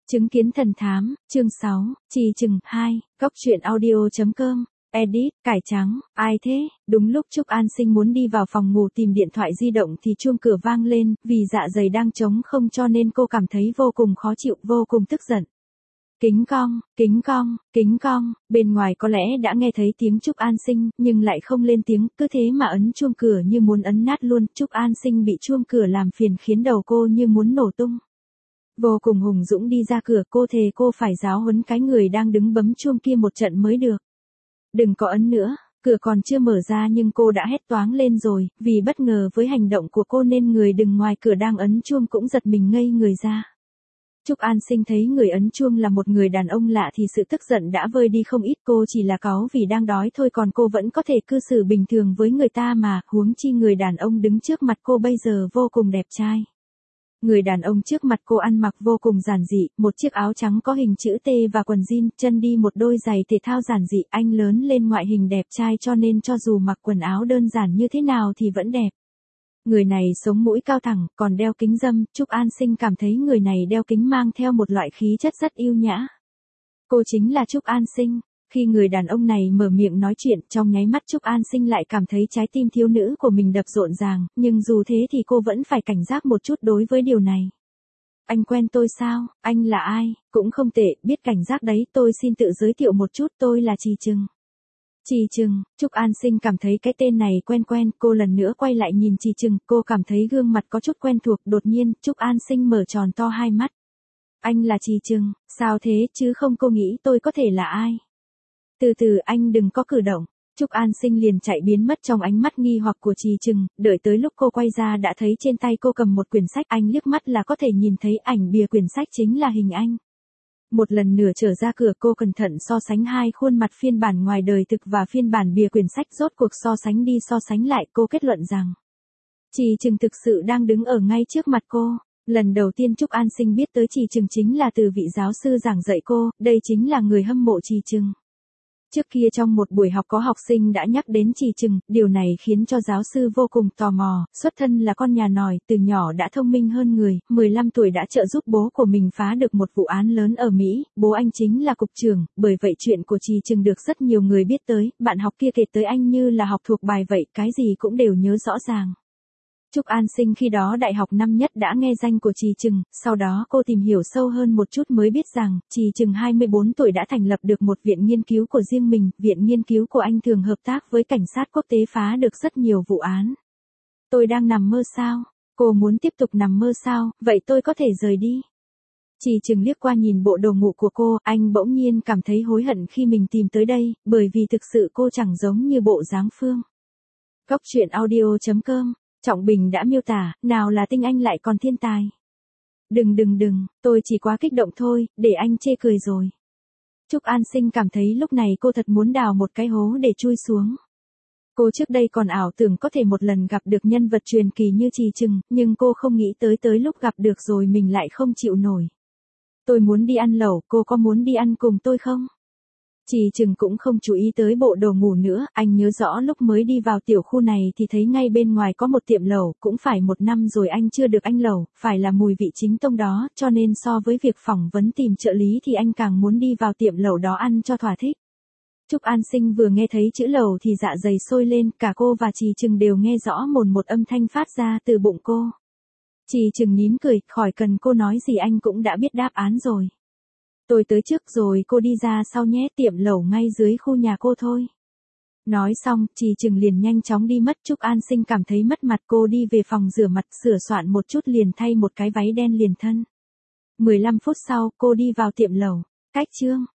Chứng kiến thần thám, chương 6, Trì Trừng 2, Góc truyện audio.com, edit, cải trắng, ai thế? Đúng lúc Trúc An Sinh muốn đi vào phòng ngủ tìm điện thoại di động thì chuông cửa vang lên, vì dạ dày đang trống không cho nên cô cảm thấy vô cùng khó chịu, vô cùng tức giận. Kính cong, kính cong, kính cong, bên ngoài có lẽ đã nghe thấy tiếng Trúc An Sinh, nhưng lại không lên tiếng, cứ thế mà ấn chuông cửa như muốn ấn nát luôn. Trúc An Sinh bị chuông cửa làm phiền khiến đầu cô như muốn nổ tung. Vô cùng hùng dũng đi ra cửa, cô thề cô phải giáo huấn cái người đang đứng bấm chuông kia một trận mới được. Đừng có ấn nữa, cửa còn chưa mở ra nhưng cô đã hét toáng lên rồi, vì bất ngờ với hành động của cô nên người đứng ngoài cửa đang ấn chuông cũng giật mình ngây người ra. Trúc An Sinh thấy người ấn chuông là một người đàn ông lạ thì sự tức giận đã vơi đi không ít, cô chỉ là cáu vì đang đói thôi còn cô vẫn có thể cư xử bình thường với người ta mà, huống chi người đàn ông đứng trước mặt cô bây giờ vô cùng đẹp trai. Người đàn ông trước mặt cô ăn mặc vô cùng giản dị, một chiếc áo trắng có hình chữ T và quần jean, chân đi một đôi giày thể thao giản dị. Anh lớn lên ngoại hình đẹp trai cho nên cho dù mặc quần áo đơn giản như thế nào thì vẫn đẹp. Người này sống mũi cao thẳng, còn đeo kính râm. Trúc An Sinh cảm thấy người này đeo kính mang theo một loại khí chất rất yêu nhã. Cô chính là Trúc An Sinh. Khi người đàn ông này mở miệng nói chuyện, trong nháy mắt Trúc An Sinh lại cảm thấy trái tim thiếu nữ của mình đập rộn ràng, nhưng dù thế thì cô vẫn phải cảnh giác một chút đối với điều này. Anh quen tôi sao? Anh là ai? Cũng không tệ, biết cảnh giác đấy, tôi xin tự giới thiệu một chút, tôi là Trì Trừng. Trì Trừng, Trúc An Sinh cảm thấy cái tên này quen quen, cô lần nữa quay lại nhìn Trì Trừng, cô cảm thấy gương mặt có chút quen thuộc, đột nhiên, Trúc An Sinh mở tròn to hai mắt. Anh là Trì Trừng, sao thế chứ không, cô nghĩ tôi có thể là ai? Từ từ, anh đừng có cử động. Trúc An Sinh liền chạy biến mất trong ánh mắt nghi hoặc của Trì Trừng, đợi tới lúc cô quay ra đã thấy trên tay cô cầm một quyển sách, anh liếc mắt là có thể nhìn thấy ảnh bìa quyển sách chính là hình anh. Một lần nữa trở ra cửa, cô cẩn thận so sánh hai khuôn mặt, phiên bản ngoài đời thực và phiên bản bìa quyển sách, rốt cuộc so sánh đi so sánh lại, cô kết luận rằng Trì Trừng thực sự đang đứng ở ngay trước mặt cô. Lần đầu tiên Trúc An Sinh biết tới Trì Trừng chính là từ vị giáo sư giảng dạy cô, đây chính là người hâm mộ Trì Trừng. Trước kia trong một buổi học có học sinh đã nhắc đến Trì Trừng, điều này khiến cho giáo sư vô cùng tò mò, xuất thân là con nhà nòi, từ nhỏ đã thông minh hơn người, 15 tuổi đã trợ giúp bố của mình phá được một vụ án lớn ở Mỹ, bố anh chính là cục trưởng, bởi vậy chuyện của Trì Trừng được rất nhiều người biết tới, bạn học kia kể tới anh như là học thuộc bài vậy, cái gì cũng đều nhớ rõ ràng. Trúc An Sinh khi đó đại học năm nhất đã nghe danh của Trì Trừng, sau đó cô tìm hiểu sâu hơn một chút mới biết rằng, Trì Trừng 24 tuổi đã thành lập được một viện nghiên cứu của riêng mình, viện nghiên cứu của anh thường hợp tác với cảnh sát quốc tế phá được rất nhiều vụ án. Tôi đang nằm mơ sao? Cô muốn tiếp tục nằm mơ sao? Vậy tôi có thể rời đi. Trì Trừng liếc qua nhìn bộ đồ ngủ của cô, anh bỗng nhiên cảm thấy hối hận khi mình tìm tới đây, bởi vì thực sự cô chẳng giống như bộ dáng Phương. Góc truyện audio.com. Trọng Bình đã miêu tả, nào là tinh anh lại còn thiên tài. Đừng, tôi chỉ quá kích động thôi, để anh chê cười rồi. Trúc An Sinh cảm thấy lúc này cô thật muốn đào một cái hố để chui xuống. Cô trước đây còn ảo tưởng có thể một lần gặp được nhân vật truyền kỳ như Trì Trừng, nhưng cô không nghĩ tới lúc gặp được rồi mình lại không chịu nổi. Tôi muốn đi ăn lẩu, cô có muốn đi ăn cùng tôi không? Trì Trừng cũng không chú ý tới bộ đồ ngủ nữa, anh nhớ rõ lúc mới đi vào tiểu khu này thì thấy ngay bên ngoài có một tiệm lẩu, cũng phải 1 năm rồi anh chưa được ăn lẩu, phải là mùi vị chính tông đó, cho nên so với việc phỏng vấn tìm trợ lý thì anh càng muốn đi vào tiệm lẩu đó ăn cho thỏa thích. Trúc An Sinh vừa nghe thấy chữ lẩu thì dạ dày sôi lên, cả cô và Trì Trừng đều nghe rõ một âm thanh phát ra từ bụng cô. Trì Trừng nín cười, khỏi cần cô nói gì anh cũng đã biết đáp án rồi. Tôi tới trước rồi cô đi ra sau nhé, tiệm lẩu ngay dưới khu nhà cô thôi. Nói xong, Trì Trừng liền nhanh chóng đi mất. Trúc An Sinh cảm thấy mất mặt, cô đi về phòng rửa mặt, sửa soạn một chút liền thay một cái váy đen liền thân. 15 phút sau, cô đi vào tiệm lẩu. Cách chương.